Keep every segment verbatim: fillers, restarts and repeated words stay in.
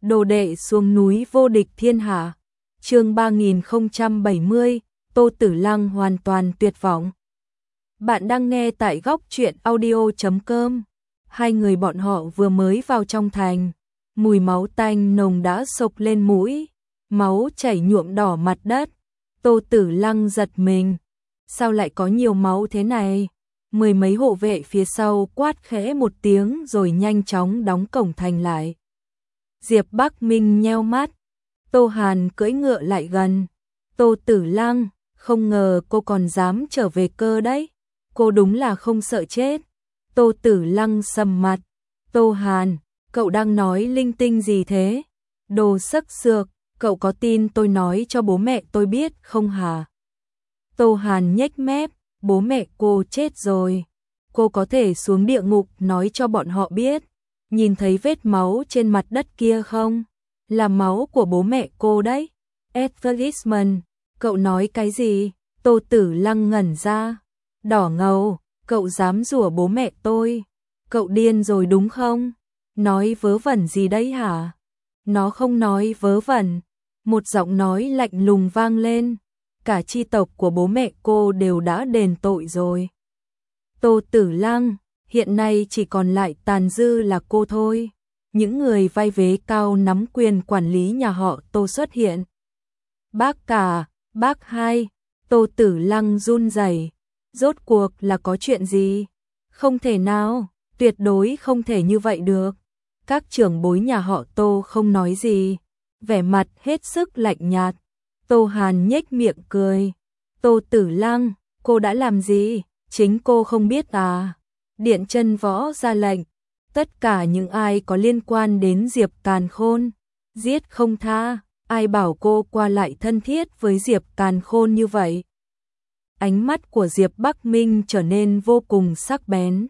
Đồ đệ xuống núi vô địch thiên hạ. Chương ba nghìn không trăm bảy mươi, Tô Tử Lăng hoàn toàn tuyệt vọng. Bạn đang nghe tại góc truyện audio chấm com. Hai người bọn họ vừa mới vào trong thành, mùi máu tanh nồng đã xộc lên mũi, máu chảy nhuộm đỏ mặt đất. Tô Tử Lăng giật mình, sao lại có nhiều máu thế này? Mười mấy hộ vệ phía sau quát khẽ một tiếng rồi nhanh chóng đóng cổng thành lại. Diệp Bắc Minh nheo mắt, Tô Hàn cưỡi ngựa lại gần. Tô Tử Lăng, không ngờ cô còn dám trở về cơ đấy, cô đúng là không sợ chết. Tô Tử Lăng sầm mặt, Tô Hàn, cậu đang nói linh tinh gì thế? Đồ sắc sược, cậu có tin tôi nói cho bố mẹ tôi biết không hả? Tô Hàn nhếch mép, bố mẹ cô chết rồi, cô có thể xuống địa ngục nói cho bọn họ biết. Nhìn thấy vết máu trên mặt đất kia không? Là máu của bố mẹ cô đấy. Advertisement, cậu nói cái gì? Tô Tử Lăng ngẩn ra. Đỏ ngầu, cậu dám rủa bố mẹ tôi. Cậu điên rồi đúng không? Nói vớ vẩn gì đấy hả? Nó không nói vớ vẩn. Một giọng nói lạnh lùng vang lên. Cả chi tộc của bố mẹ cô đều đã đền tội rồi. Tô Tử Lăng, hiện nay chỉ còn lại tàn dư là cô thôi. Những người vai vế cao nắm quyền quản lý nhà họ Tô xuất hiện. Bác cả, bác hai, Tô Tử Lăng run rẩy. Rốt cuộc là có chuyện gì? Không thể nào, tuyệt đối không thể như vậy được. Các trưởng bối nhà họ Tô không nói gì, vẻ mặt hết sức lạnh nhạt. Tô Hàn nhếch miệng cười. Tô Tử Lăng, cô đã làm gì? Chính cô không biết à? Điện Chân Võ ra lệnh, tất cả những ai có liên quan đến Diệp Càn Khôn, giết không tha. Ai bảo cô qua lại thân thiết với Diệp Càn Khôn như vậy? Ánh mắt của Diệp Bắc Minh trở nên vô cùng sắc bén.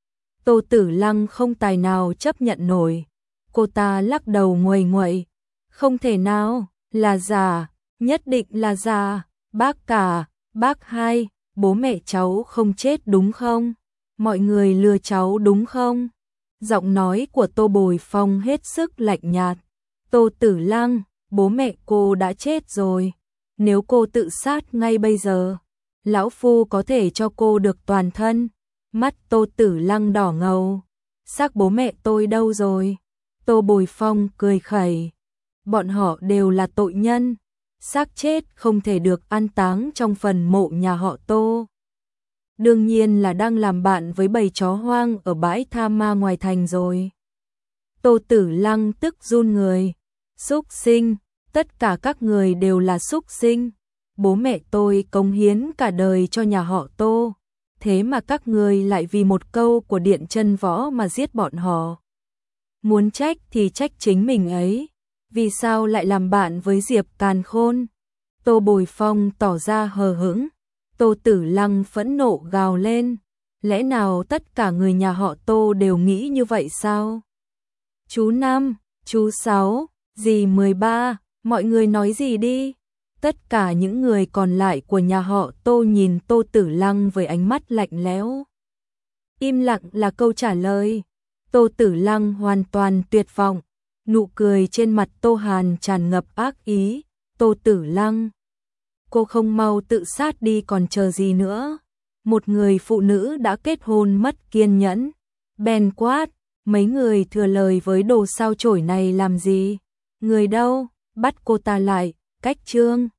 Tô Tử Lăng không tài nào chấp nhận nổi. Cô ta lắc đầu nguầy nguậy. Không thể nào, là giả, nhất định là giả. Bác cả, bác hai, bố mẹ cháu không chết đúng không? Mọi người lừa cháu đúng không? Giọng nói của Tô Bồi Phong hết sức lạnh nhạt. Tô Tử Lăng, bố mẹ cô đã chết rồi. Nếu cô tự sát ngay bây giờ, lão phu có thể cho cô được toàn thân. Mắt Tô Tử Lăng đỏ ngầu. Xác bố mẹ tôi đâu rồi? Tô Bồi Phong cười khẩy. Bọn họ đều là tội nhân. Xác chết không thể được an táng trong phần mộ nhà họ Tô. Đương nhiên là đang làm bạn với bầy chó hoang ở bãi tha ma ngoài thành rồi. Tô Tử Lăng tức run người. Súc sinh, tất cả các người đều là súc sinh. Bố mẹ tôi cống hiến cả đời cho nhà họ Tô. Thế mà các người lại vì một câu của Điện Chân Võ mà giết bọn họ. Muốn trách thì trách chính mình ấy. Vì sao lại làm bạn với Diệp Càn Khôn? Tô Bồi Phong tỏ ra hờ hững. Tô Tử Lăng phẫn nộ gào lên. Lẽ nào tất cả người nhà họ Tô đều nghĩ như vậy sao? Chú Năm, chú Sáu, dì mười ba, mọi người nói gì đi? Tất cả những người còn lại của nhà họ Tô nhìn Tô Tử Lăng với ánh mắt lạnh lẽo. Im lặng là câu trả lời. Tô Tử Lăng hoàn toàn tuyệt vọng. Nụ cười trên mặt Tô Hàn tràn ngập ác ý. Tô Tử Lăng, cô không mau tự sát đi còn chờ gì nữa? Một người phụ nữ đã kết hôn mất kiên nhẫn. Bèn quát, mấy người thừa lời với đồ sao chổi này làm gì? Người đâu? Bắt cô ta lại, cách trương.